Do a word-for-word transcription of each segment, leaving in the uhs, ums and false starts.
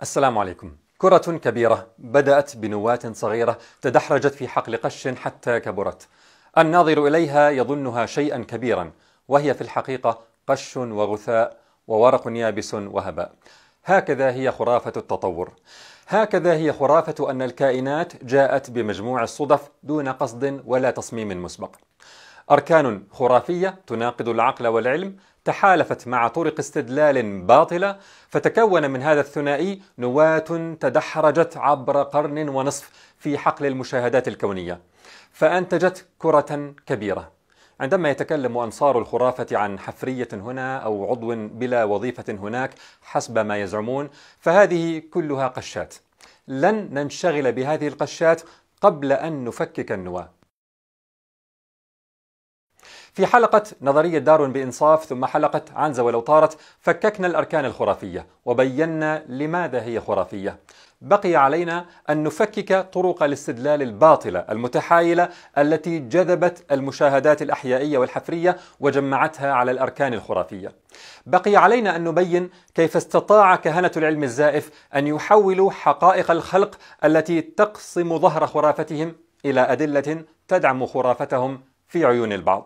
السلام عليكم. كرة كبيرة بدأت بنواة صغيرة تدحرجت في حقل قش حتى كبرت. الناظر إليها يظنها شيئا كبيرا، وهي في الحقيقة قش وغثاء وورق يابس وهباء. هكذا هي خرافة التطور. هكذا هي خرافة أن الكائنات جاءت بمجموع الصدف دون قصد ولا تصميم مسبق. أركان خرافية تناقض العقل والعلم تحالفت مع طرق استدلال باطلة، فتكون من هذا الثنائي نواة تدحرجت عبر قرن ونصف في حقل المشاهدات الكونية، فأنتجت كرة كبيرة. عندما يتكلم أنصار الخرافة عن حفرية هنا أو عضو بلا وظيفة هناك حسب ما يزعمون، فهذه كلها قشات. لن ننشغل بهذه القشات قبل أن نفكك النواة. في حلقة نظرية داروين بإنصاف ثم حلقة عنزة ولو طارت فككنا الأركان الخرافية وبينا لماذا هي خرافية. بقي علينا أن نفكك طرق الاستدلال الباطلة المتحايلة التي جذبت المشاهدات الأحيائية والحفرية وجمعتها على الأركان الخرافية. بقي علينا أن نبين كيف استطاع كهنة العلم الزائف أن يحولوا حقائق الخلق التي تقسم ظهر خرافتهم إلى أدلة تدعم خرافتهم في عيون البعض.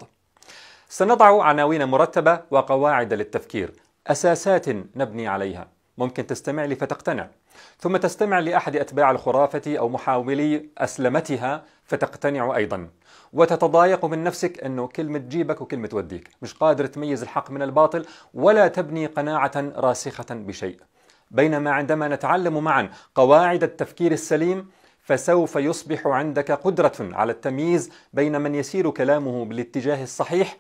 سنضع عناوين مرتبة وقواعد للتفكير، أساسات نبني عليها. ممكن تستمع لي فتقتنع، ثم تستمع لأحد أتباع الخرافة أو محاولي أسلمتها فتقتنع أيضا، وتتضايق من نفسك أنه كلمة تجيبك وكلمة توديك، مش قادر تميز الحق من الباطل ولا تبني قناعة راسخة بشيء. بينما عندما نتعلم معا قواعد التفكير السليم فسوف يصبح عندك قدرة على التمييز بين من يسير كلامه بالاتجاه الصحيح،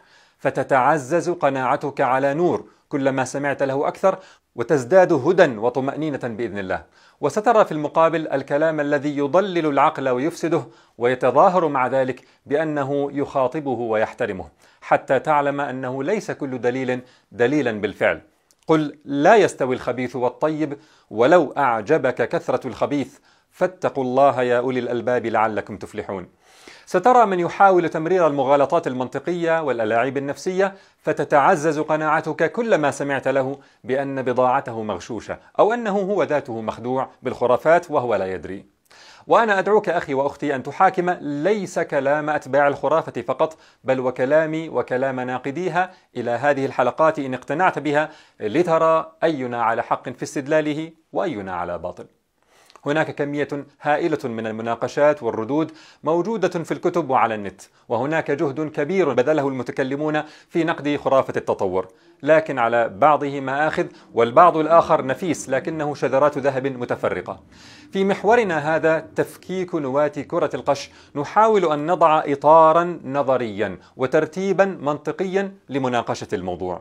فتتعزز قناعتك على نور كلما سمعت له أكثر، وتزداد هدى وطمأنينة بإذن الله. وسترى في المقابل الكلام الذي يضلل العقل ويفسده ويتظاهر مع ذلك بأنه يخاطبه ويحترمه، حتى تعلم أنه ليس كل دليل دليلا بالفعل. قل لا يستوي الخبيث والطيب ولو أعجبك كثرة الخبيث فاتقوا الله يا أولي الألباب لعلكم تفلحون. سترى من يحاول تمرير المغالطات المنطقية والألاعيب النفسية، فتتعزز قناعتك كلما سمعت له بأن بضاعته مغشوشة أو أنه هو ذاته مخدوع بالخرافات وهو لا يدري. وأنا أدعوك أخي وأختي أن تحاكم ليس كلام أتباع الخرافة فقط، بل وكلامي وكلام ناقديها إلى هذه الحلقات إن اقتنعت بها، لترى أينا على حق في استدلاله وأينا على باطل. هناك كمية هائلة من المناقشات والردود موجودة في الكتب وعلى النت، وهناك جهد كبير بذله المتكلمون في نقد خرافة التطور، لكن على بعضه مآخذ والبعض الآخر نفيس لكنه شذرات ذهب متفرقة. في محورنا هذا تفكيك نواة كرة القش نحاول أن نضع إطارا نظريا وترتيبا منطقيا لمناقشة الموضوع.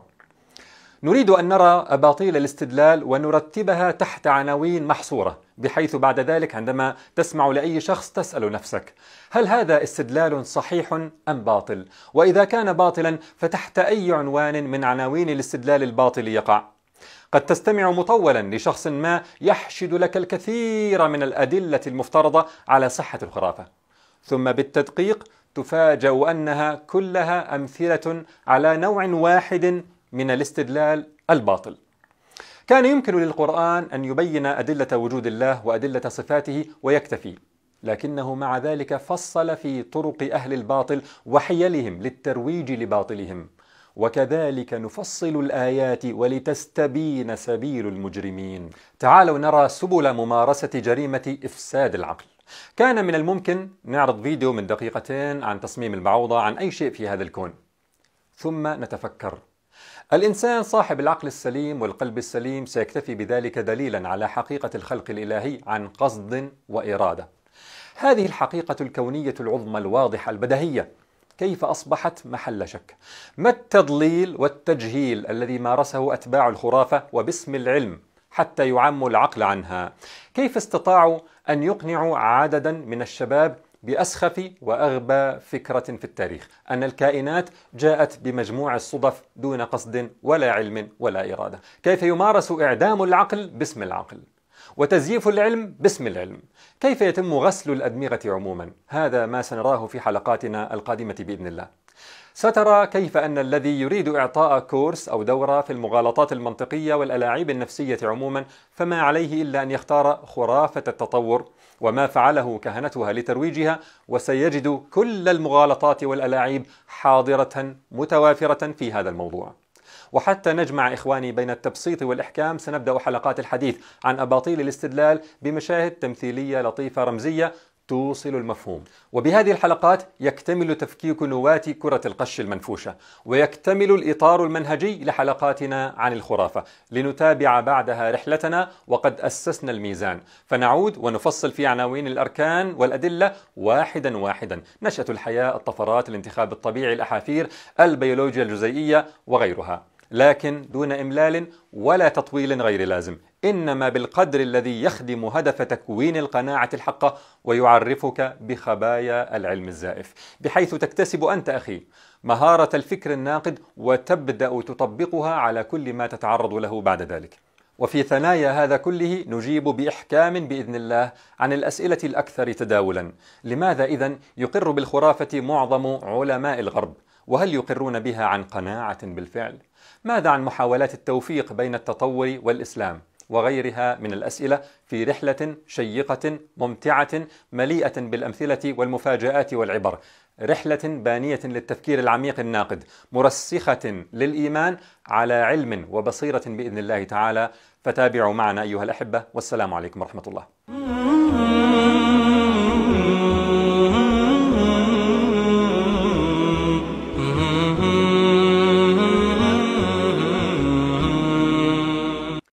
نريد أن نرى أباطيل الاستدلال ونرتبها تحت عناوين محصورة، بحيث بعد ذلك عندما تسمع لأي شخص تسأل نفسك: هل هذا استدلال صحيح أم باطل؟ وإذا كان باطلا فتحت أي عنوان من عناوين الاستدلال الباطل يقع؟ قد تستمع مطولا لشخص ما يحشد لك الكثير من الأدلة المفترضة على صحة الخرافة، ثم بالتدقيق تفاجأ أنها كلها أمثلة على نوع واحد من الاستدلال الباطل. كان يمكن للقرآن أن يبين أدلة وجود الله وأدلة صفاته ويكتفي، لكنه مع ذلك فصل في طرق أهل الباطل وحيلهم للترويج لباطلهم. وكذلك نفصل الآيات ولتستبين سبيل المجرمين. تعالوا نرى سبل ممارسة جريمة إفساد العقل. كان من الممكن نعرض فيديو من دقيقتين عن تصميم البعوضة، عن أي شيء في هذا الكون، ثم نتفكر: الإنسان صاحب العقل السليم والقلب السليم سيكتفي بذلك دليلا على حقيقة الخلق الإلهي عن قصد وإرادة. هذه الحقيقة الكونية العظمى الواضحة البديهية كيف أصبحت محل شك؟ ما التضليل والتجهيل الذي مارسه أتباع الخرافة وباسم العلم حتى يعموا العقل عنها؟ كيف استطاعوا أن يقنعوا عددا من الشباب بأسخف وأغبى فكرة في التاريخ، أن الكائنات جاءت بمجموع الصدف دون قصد ولا علم ولا إرادة؟ كيف يمارس إعدام العقل باسم العقل وتزييف العلم باسم العلم؟ كيف يتم غسل الأدمغة عموما؟ هذا ما سنراه في حلقاتنا القادمة بإذن الله. سترى كيف أن الذي يريد إعطاء كورس أو دورة في المغالطات المنطقية والألاعيب النفسية عموما فما عليه إلا أن يختار خرافة التطور وما فعله كهنتها لترويجها، وسيجد كل المغالطات والألاعيب حاضرة متوافرة في هذا الموضوع. وحتى نجمع إخواني بين التبسيط والإحكام، سنبدأ حلقات الحديث عن أباطيل الاستدلال بمشاهد تمثيلية لطيفة رمزية توصل المفهوم. وبهذه الحلقات يكتمل تفكيك نواة كرة القش المنفوشة، ويكتمل الإطار المنهجي لحلقاتنا عن الخرافة، لنتابع بعدها رحلتنا وقد أسسنا الميزان، فنعود ونفصل في عناوين الأركان والأدلة واحدا واحدا: نشأة الحياة، الطفرات، الانتخاب الطبيعي، الأحافير، البيولوجيا الجزيئية وغيرها، لكن دون إملال ولا تطويل غير لازم، إنما بالقدر الذي يخدم هدف تكوين القناعة الحقة ويعرفك بخبايا العلم الزائف، بحيث تكتسب أنت أخي مهارة الفكر الناقد وتبدأ تطبقها على كل ما تتعرض له بعد ذلك. وفي ثنايا هذا كله نجيب بإحكام بإذن الله عن الأسئلة الأكثر تداولا: لماذا إذن يقر بالخرافة معظم علماء الغرب؟ وهل يقرون بها عن قناعة بالفعل؟ ماذا عن محاولات التوفيق بين التطور والإسلام؟ وغيرها من الأسئلة في رحلة شيقة ممتعة مليئة بالأمثلة والمفاجآت والعبر، رحلة بانية للتفكير العميق الناقد، مرسخة للإيمان على علم وبصيرة بإذن الله تعالى. فتابعوا معنا أيها الأحبة، والسلام عليكم ورحمة الله.